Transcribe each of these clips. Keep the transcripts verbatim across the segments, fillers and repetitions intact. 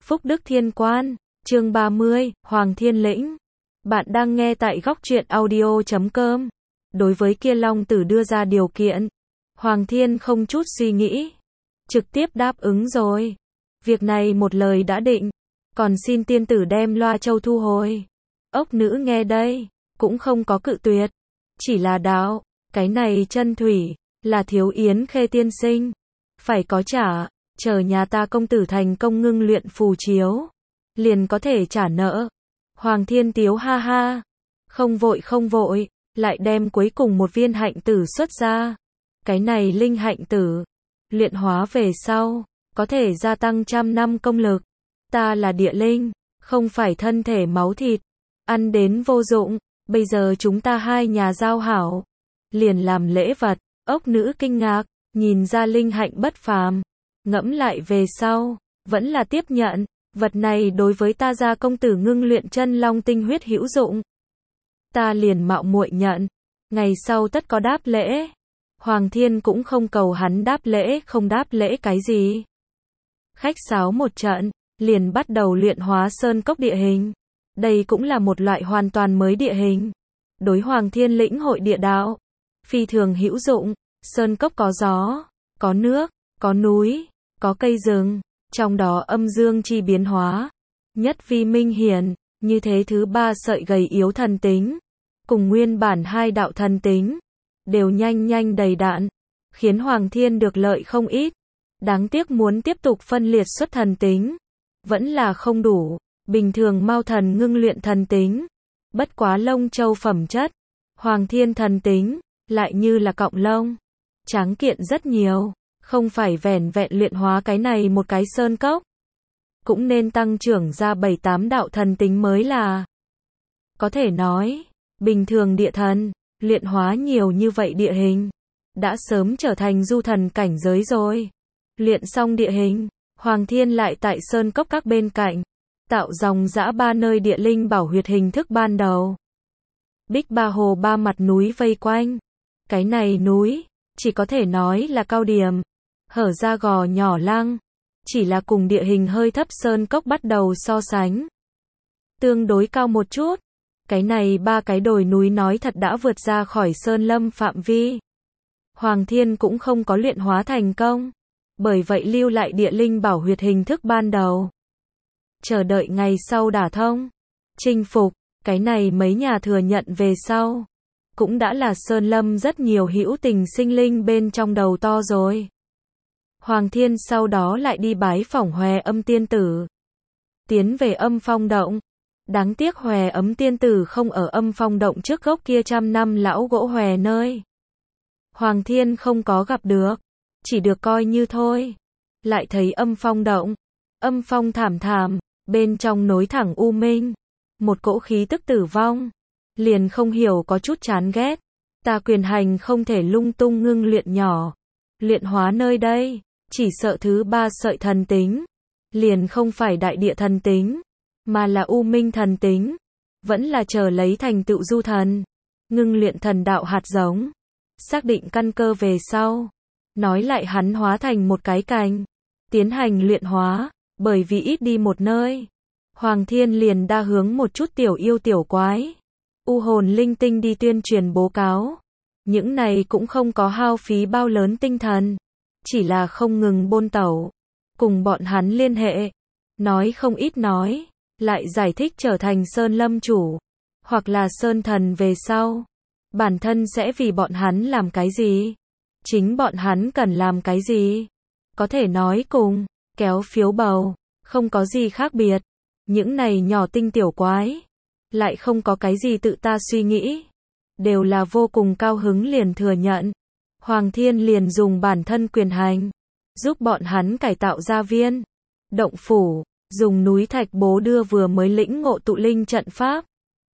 Phúc Đức Thiên Quan, chương ba mươi, Hoàng Thiên Lĩnh. Bạn đang nghe tại góc truyện audio chấm com. Đối với kia Long Tử đưa ra điều kiện, Hoàng Thiên không chút suy nghĩ, trực tiếp đáp ứng rồi. Việc này một lời đã định, còn xin tiên tử đem Loa Châu thu hồi. Ốc nữ nghe đây, cũng không có cự tuyệt, chỉ là đạo, cái này chân thủy, là thiếu Yến Khê tiên sinh, phải có trả, chờ nhà ta công tử thành công ngưng luyện phù chiếu, liền có thể trả nợ. Hoàng Thiên tiếu ha ha, không vội không vội, lại đem cuối cùng một viên hạnh tử xuất ra. Cái này linh hạnh tử, luyện hóa về sau, có thể gia tăng trăm năm công lực. Ta là địa linh, không phải thân thể máu thịt, ăn đến vô dụng, bây giờ chúng ta hai nhà giao hảo, liền làm lễ vật. Ốc nữ kinh ngạc, nhìn ra linh hạnh bất phàm, ngẫm lại về sau, vẫn là tiếp nhận, vật này đối với ta gia công tử ngưng luyện chân long tinh huyết hữu dụng. Ta liền mạo muội nhận, ngày sau tất có đáp lễ. Hoàng Thiên cũng không cầu hắn đáp lễ không đáp lễ cái gì. Khách sáo một trận, liền bắt đầu luyện hóa sơn cốc địa hình. Đây cũng là một loại hoàn toàn mới địa hình. Đối Hoàng Thiên lĩnh hội địa đạo, phi thường hữu dụng. Sơn cốc có gió, có nước, có núi, có cây rừng, trong đó âm dương chi biến hóa, nhất vi minh hiển, như thế thứ ba sợi gầy yếu thần tính, cùng nguyên bản hai đạo thần tính, đều nhanh nhanh đầy đặn, khiến Hoàng Thiên được lợi không ít. Đáng tiếc muốn tiếp tục phân liệt xuất thần tính, vẫn là không đủ. Bình thường Mao thần ngưng luyện thần tính, bất quá lông châu phẩm chất, Hoàng Thiên thần tính, lại như là cọng lông, tráng kiện rất nhiều, không phải vẻn vẹn luyện hóa cái này một cái sơn cốc, cũng nên tăng trưởng ra bảy tám đạo thần tính mới là. Có thể nói, bình thường địa thần, luyện hóa nhiều như vậy địa hình, đã sớm trở thành du thần cảnh giới rồi. Luyện xong địa hình, Hoàng Thiên lại tại sơn cốc các bên cạnh, tạo dòng dã ba nơi địa linh bảo huyệt hình thức ban đầu. Bích ba hồ ba mặt núi vây quanh, cái này núi, chỉ có thể nói là cao điểm, hở ra gò nhỏ lăng, chỉ là cùng địa hình hơi thấp sơn cốc bắt đầu so sánh, tương đối cao một chút. Cái này ba cái đồi núi nói thật đã vượt ra khỏi sơn lâm phạm vi. Hoàng Thiên cũng không có luyện hóa thành công, bởi vậy lưu lại địa linh bảo huyệt hình thức ban đầu. Chờ đợi ngày sau đả thông, chinh phục, cái này mấy nhà thừa nhận về sau, cũng đã là sơn lâm rất nhiều hữu tình sinh linh bên trong đầu to rồi. Hoàng Thiên sau đó lại đi bái phỏng Hòe Âm tiên tử, tiến về Âm Phong động. Đáng tiếc Hòe Ấm tiên tử không ở Âm Phong động trước gốc kia trăm năm lão gỗ hòe nơi. Hoàng Thiên không có gặp được, chỉ được coi như thôi. Lại thấy Âm Phong động, âm phong thảm thảm, bên trong nối thẳng u minh, một cỗ khí tức tử vong, liền không hiểu có chút chán ghét. Ta quyền hành không thể lung tung ngưng luyện nhỏ, luyện hóa nơi đây, chỉ sợ thứ ba sợi thần tính, liền không phải đại địa thần tính, mà là u minh thần tính, vẫn là chờ lấy thành tựu du thần, ngưng luyện thần đạo hạt giống, xác định căn cơ về sau, nói lại hắn hóa thành một cái cành, tiến hành luyện hóa, bởi vì ít đi một nơi, Hoàng Thiên liền đa hướng một chút tiểu yêu tiểu quái, u hồn linh tinh đi tuyên truyền bố cáo. Những này cũng không có hao phí bao lớn tinh thần, chỉ là không ngừng bôn tẩu, cùng bọn hắn liên hệ, nói không ít nói, lại giải thích trở thành sơn lâm chủ, hoặc là sơn thần về sau, bản thân sẽ vì bọn hắn làm cái gì, chính bọn hắn cần làm cái gì, có thể nói cùng kéo phiếu bầu, không có gì khác biệt. Những này nhỏ tinh tiểu quái, lại không có cái gì tự ta suy nghĩ, đều là vô cùng cao hứng liền thừa nhận. Hoàng Thiên liền dùng bản thân quyền hành, giúp bọn hắn cải tạo gia viên, động phủ, dùng núi thạch bố đưa vừa mới lĩnh ngộ tụ linh trận pháp.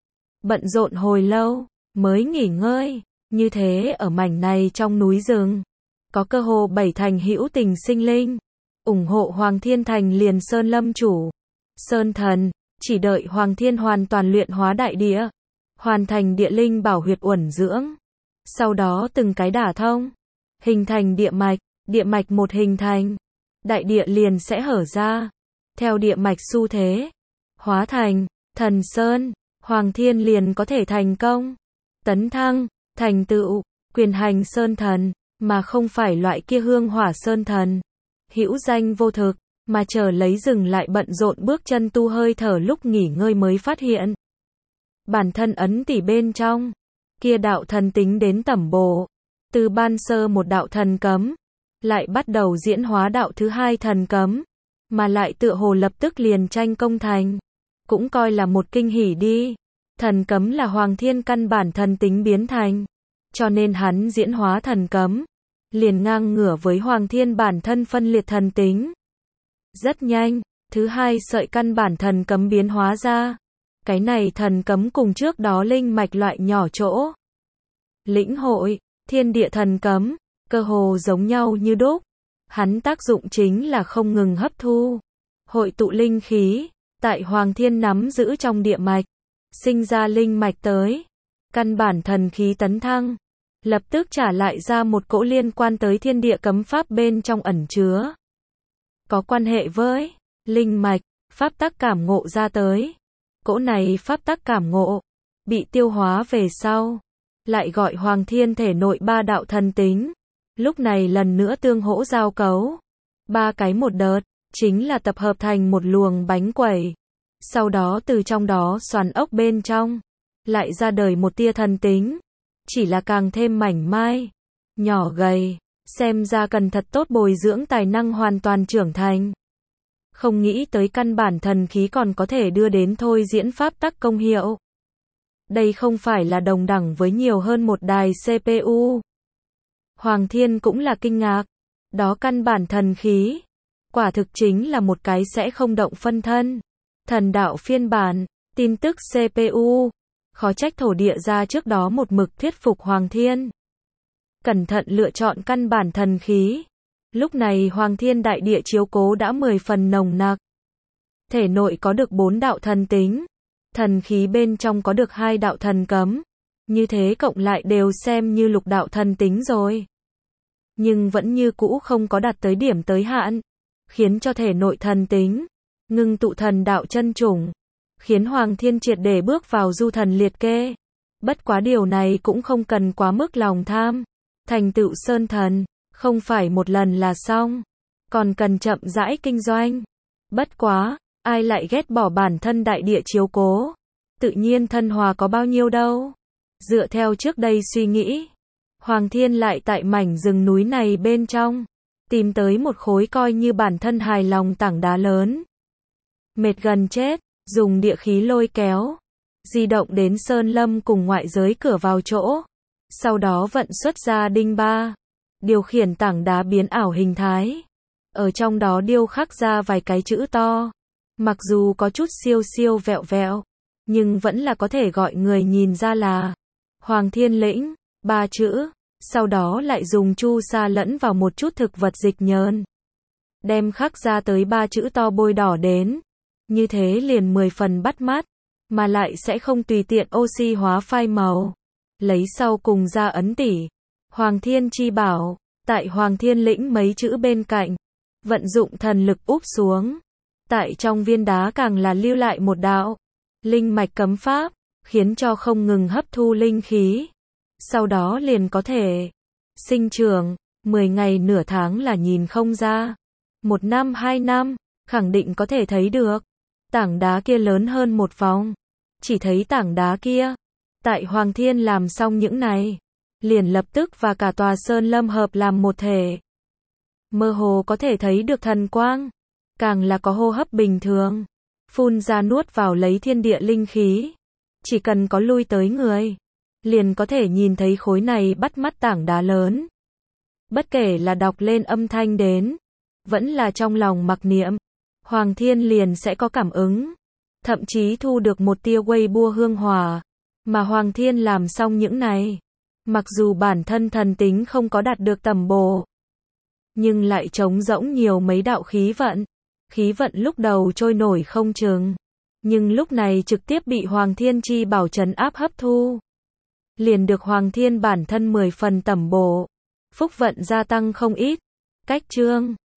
Bận rộn hồi lâu, mới nghỉ ngơi, như thế ở mảnh này trong núi rừng, có cơ hồ bảy thành hữu tình sinh linh, ủng hộ Hoàng Thiên thành liền sơn lâm chủ, sơn thần, chỉ đợi Hoàng Thiên hoàn toàn luyện hóa đại địa, hoàn thành địa linh bảo huyệt uẩn dưỡng, sau đó từng cái đả thông, hình thành địa mạch, địa mạch một hình thành, đại địa liền sẽ hở ra, theo địa mạch xu thế, hóa thành thần sơn, Hoàng Thiên liền có thể thành công, tấn thăng, thành tựu, quyền hành sơn thần, mà không phải loại kia hương hỏa sơn thần, hữu danh vô thực, mà chờ lấy dừng lại bận rộn bước chân tu hơi thở lúc nghỉ ngơi mới phát hiện. Bản thân ấn tỷ bên trong, kia đạo thần tính đến tẩm bổ, từ ban sơ một đạo thần cấm, lại bắt đầu diễn hóa đạo thứ hai thần cấm, mà lại tựa hồ lập tức liền tranh công thành, cũng coi là một kinh hỉ đi. Thần cấm là Hoàng Thiên căn bản thần tính biến thành, cho nên hắn diễn hóa thần cấm, liền ngang ngửa với Hoàng Thiên bản thân phân liệt thần tính. Rất nhanh, thứ hai sợi căn bản thần cấm biến hóa ra. Cái này thần cấm cùng trước đó linh mạch loại nhỏ chỗ. Lĩnh hội, thiên địa thần cấm, cơ hồ giống nhau như đúc. Hắn tác dụng chính là không ngừng hấp thu, hội tụ linh khí, tại Hoàng Thiên nắm giữ trong địa mạch, sinh ra linh mạch tới. Căn bản thần khí tấn thăng, lập tức trả lại ra một cỗ liên quan tới thiên địa cấm pháp bên trong ẩn chứa. Có quan hệ với linh mạch, pháp tắc cảm ngộ ra tới. Cỗ này pháp tắc cảm ngộ, bị tiêu hóa về sau, lại gọi Hoàng Thiên thể nội ba đạo thần tính. Lúc này lần nữa tương hỗ giao cấu. Ba cái một đợt, chính là tập hợp thành một luồng bánh quẩy. Sau đó từ trong đó xoắn ốc bên trong, lại ra đời một tia thần tính. Chỉ là càng thêm mảnh mai, nhỏ gầy, xem ra cần thật tốt bồi dưỡng tài năng hoàn toàn trưởng thành. Không nghĩ tới căn bản thần khí còn có thể đưa đến thôi diễn pháp tắc công hiệu. Đây không phải là đồng đẳng với nhiều hơn một đài xê pê u. Hoàng Thiên cũng là kinh ngạc. Đó căn bản thần khí, quả thực chính là một cái sẽ không động phân thân. Thần đạo phiên bản, tin tức xê pê u. Khó trách thổ địa ra trước đó một mực thuyết phục Hoàng Thiên. Cẩn thận lựa chọn căn bản thần khí. Lúc này Hoàng Thiên đại địa chiếu cố đã mười phần nồng nặc. Thể nội có được bốn đạo thần tính. Thần khí bên trong có được hai đạo thần cấm. Như thế cộng lại đều xem như lục đạo thần tính rồi. Nhưng vẫn như cũ không có đạt tới điểm tới hạn. Khiến cho thể nội thần tính, ngưng tụ thần đạo chân chủng. Khiến Hoàng Thiên triệt để bước vào du thần liệt kê. Bất quá điều này cũng không cần quá mức lòng tham. Thành tựu sơn thần, không phải một lần là xong. Còn cần chậm rãi kinh doanh. Bất quá, ai lại ghét bỏ bản thân đại địa chiếu cố. Tự nhiên thân hòa có bao nhiêu đâu. Dựa theo trước đây suy nghĩ, Hoàng Thiên lại tại mảnh rừng núi này bên trong, tìm tới một khối coi như bản thân hài lòng tảng đá lớn. Mệt gần chết, dùng địa khí lôi kéo, di động đến sơn lâm cùng ngoại giới cửa vào chỗ. Sau đó vận xuất ra đinh ba, điều khiển tảng đá biến ảo hình thái. Ở trong đó điêu khắc ra vài cái chữ to. Mặc dù có chút siêu siêu vẹo vẹo, nhưng vẫn là có thể gọi người nhìn ra là Hoàng Thiên lĩnh, ba chữ. Sau đó lại dùng chu sa lẫn vào một chút thực vật dịch nhờn. Đem khắc ra tới ba chữ to bôi đỏ đến. Như thế liền mười phần bắt mắt, mà lại sẽ không tùy tiện oxy hóa phai màu. Lấy sau cùng ra ấn tỉ. Hoàng Thiên chi bảo, tại Hoàng Thiên lĩnh mấy chữ bên cạnh. Vận dụng thần lực úp xuống. Tại trong viên đá càng là lưu lại một đạo linh mạch cấm pháp, khiến cho không ngừng hấp thu linh khí. Sau đó liền có thể sinh trưởng, mười ngày nửa tháng là nhìn không ra. Một năm hai năm, khẳng định có thể thấy được. Tảng đá kia lớn hơn một vòng. Chỉ thấy tảng đá kia. Tại Hoàng Thiên làm xong những này, liền lập tức và cả tòa sơn lâm hợp làm một thể. Mơ hồ có thể thấy được thần quang. Càng là có hô hấp bình thường. Phun ra nuốt vào lấy thiên địa linh khí. Chỉ cần có lui tới người, liền có thể nhìn thấy khối này bắt mắt tảng đá lớn. Bất kể là đọc lên âm thanh đến, vẫn là trong lòng mặc niệm, Hoàng Thiên liền sẽ có cảm ứng. Thậm chí thu được một tia Weibo hương hòa. Mà Hoàng Thiên làm xong những này, mặc dù bản thân thần tính không có đạt được tầm bổ, nhưng lại trống rỗng nhiều mấy đạo khí vận. Khí vận lúc đầu trôi nổi không chừng, nhưng lúc này trực tiếp bị Hoàng Thiên chi bảo trấn áp hấp thu. Liền được Hoàng Thiên bản thân mười phần tẩm bổ. Phúc vận gia tăng không ít. Cách chương